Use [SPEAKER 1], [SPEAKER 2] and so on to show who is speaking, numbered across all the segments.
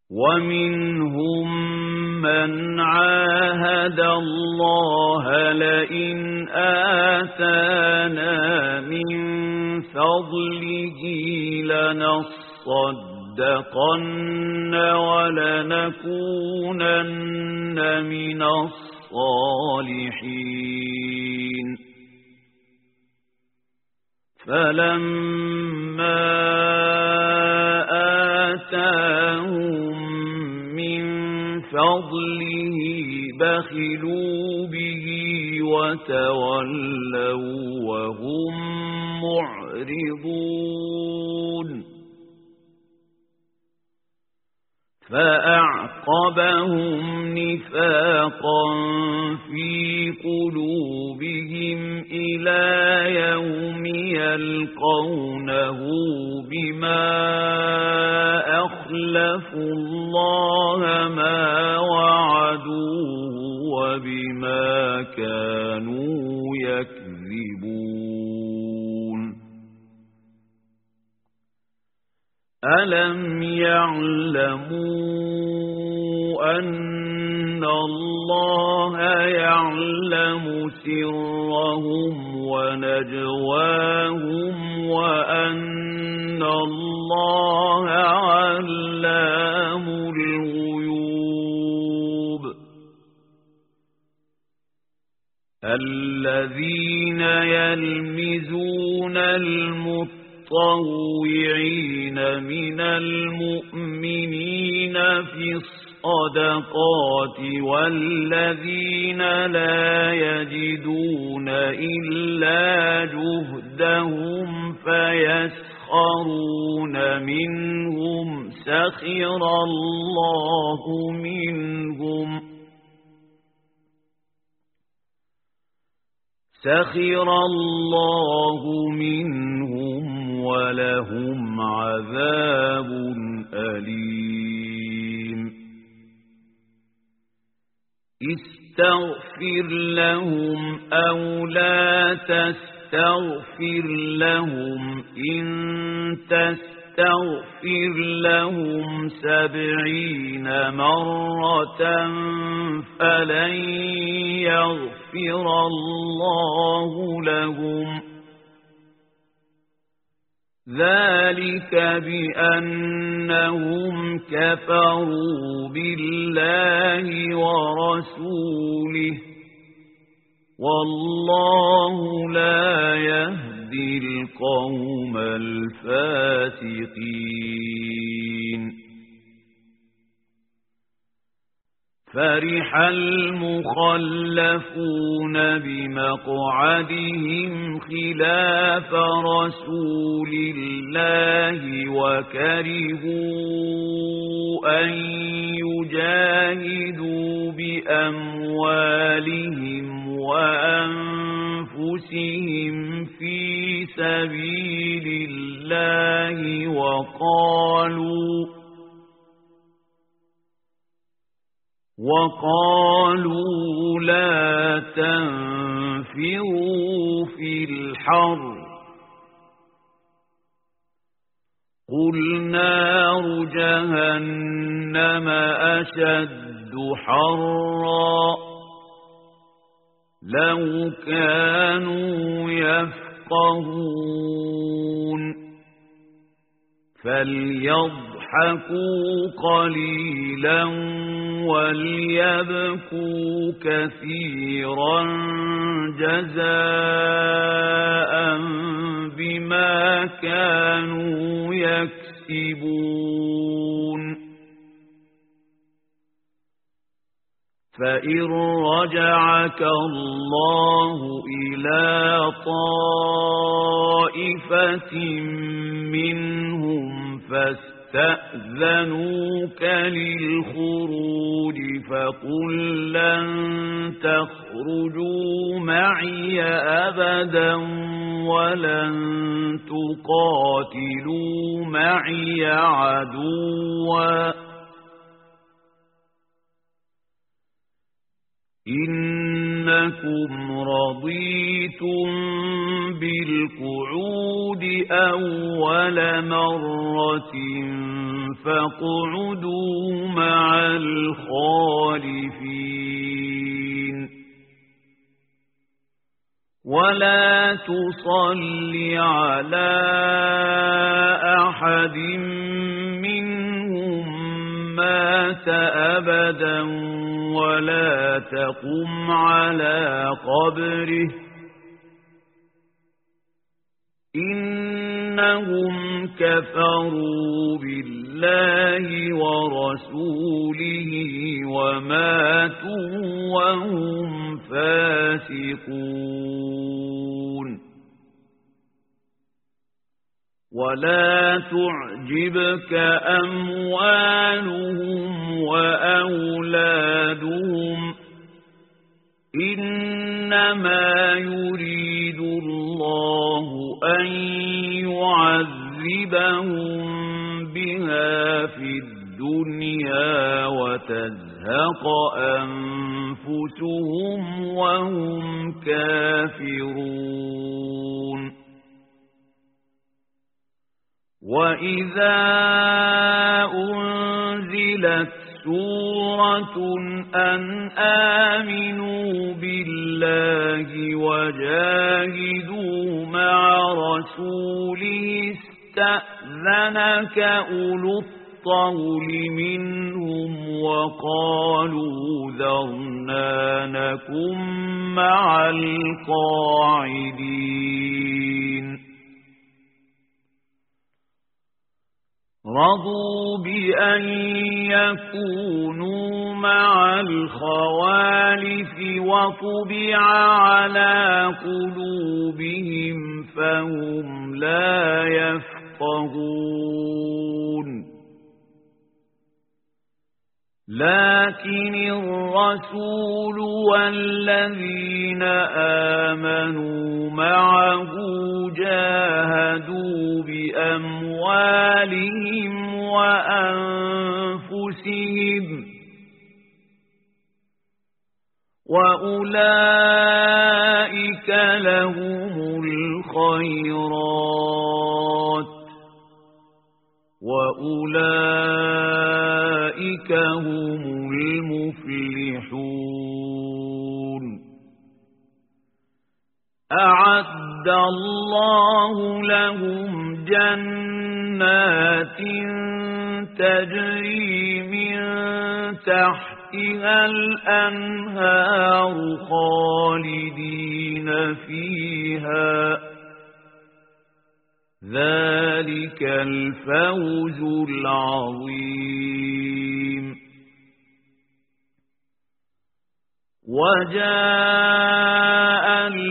[SPEAKER 1] ومنهم من عاهد الله لئن آتانا من فضله لنصدقن ولنكونن من الصالحين فلما آتاهم من فضله بخلوا به وتولوا وهم معرضون فأعقبهم نفاقا في قلوبهم إلى يوم يلقونه بما أخلفوا الله ما وعدوه وبما كانوا يكذبون ألم يعلموا أن الله يعلم سرهم ونجواهم وأن الله علام الغيوب الذين يلمزون المتطوعين من المؤمنين في الصدقات والذين لا يجدون إلا جهدهم فيسخرون منهم سخر الله منهم ولهم عذاب أليم استغفر لهم أو لا تستغفر لهم إن تستغفر لهم 70 مرة فلن يغفر الله لهم ذلك بأنهم كفروا بالله ورسوله والله لا يهدي القوم الفاسقين فرح المخلفون بمقعدهم خلاف رسول الله وكرهوا أن يجاهدوا بأموالهم وأنفسهم في سبيل الله وقالوا لا تنفروا في الحر قل نار جهنم أشد حرا لو كانوا يفقهون فليضحكوا قليلا وليبكوا كثيرا جزاء بما كانوا يكسبون فإن رجعك الله إلى طائفة منهم فاستأذنوك للخروج فقل لن تخرجوا معي أبدا ولن تقاتلوا معي عدوا أنكم رضيتم بالقعود أول مرة فاقعدوا مع الخالفين ولا تصل على أحد منهم مات أبدا ولا تقم على قبره إنهم كفروا بالله ورسوله وماتوا وهم فاسقون ولا تعجبك أموالهم وأولادهم إنما يريد الله أن يعذبهم بها في الدنيا وتزهق أنفسهم وهم كافرون وإذا أنزلت سورة أن آمنوا بالله وجاهدوا مع رسوله استأذنك أولو الطول منهم وقالوا ذرنا نكن مع القاعدين رضوا بأن يكونوا مع الخوالف وطبع على قلوبهم فهم لا يفقهون لكن الرسول والذين آمنوا معه جاهدوا بأموالهم وأنفسهم وأولئك لهم الخيرات وأولئك هم المفلحون أعد الله لهم جنات تجري من تحتها الأنهار خالدين فيها ذلك الفوز العظيم وجاء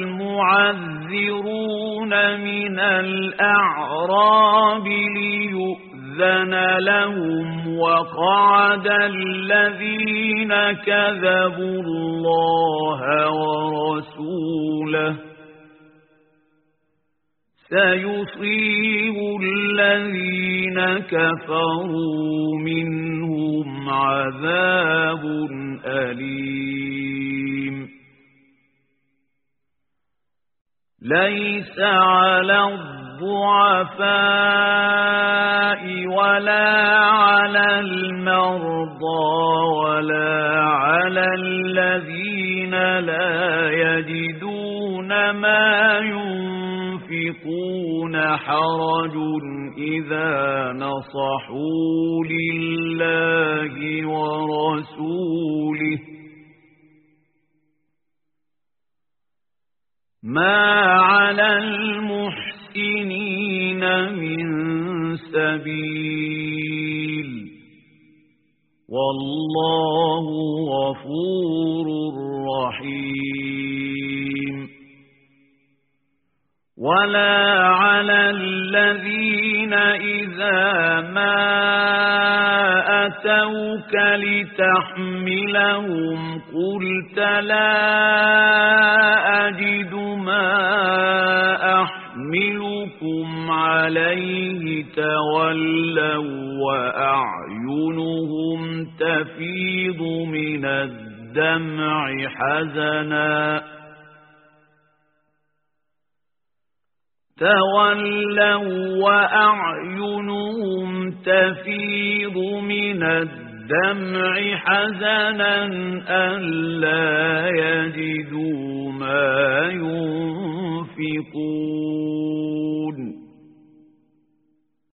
[SPEAKER 1] المعذرون من الأعراب ليؤذن لهم وقعد الذين كذبوا الله ورسوله سيصيب الذين كفروا منهم عذاب أليم ليس على الضعفاء ولا على المرضى ولا على الذين لا يجدون ما ينفقون حرج إذا نصحوا لله ورسوله ما على المحسنين من سبيل والله غفور رحيم ولا على الذين إذا ما أتوك لتحملهم قلت لا أجد ما أحملكم عليه تولوا وأعينهم تفيض من الدمع الدمع حزنا تولوا وأعينهم تفيض من الدمع حزنا ألا يجدوا ما ينفقون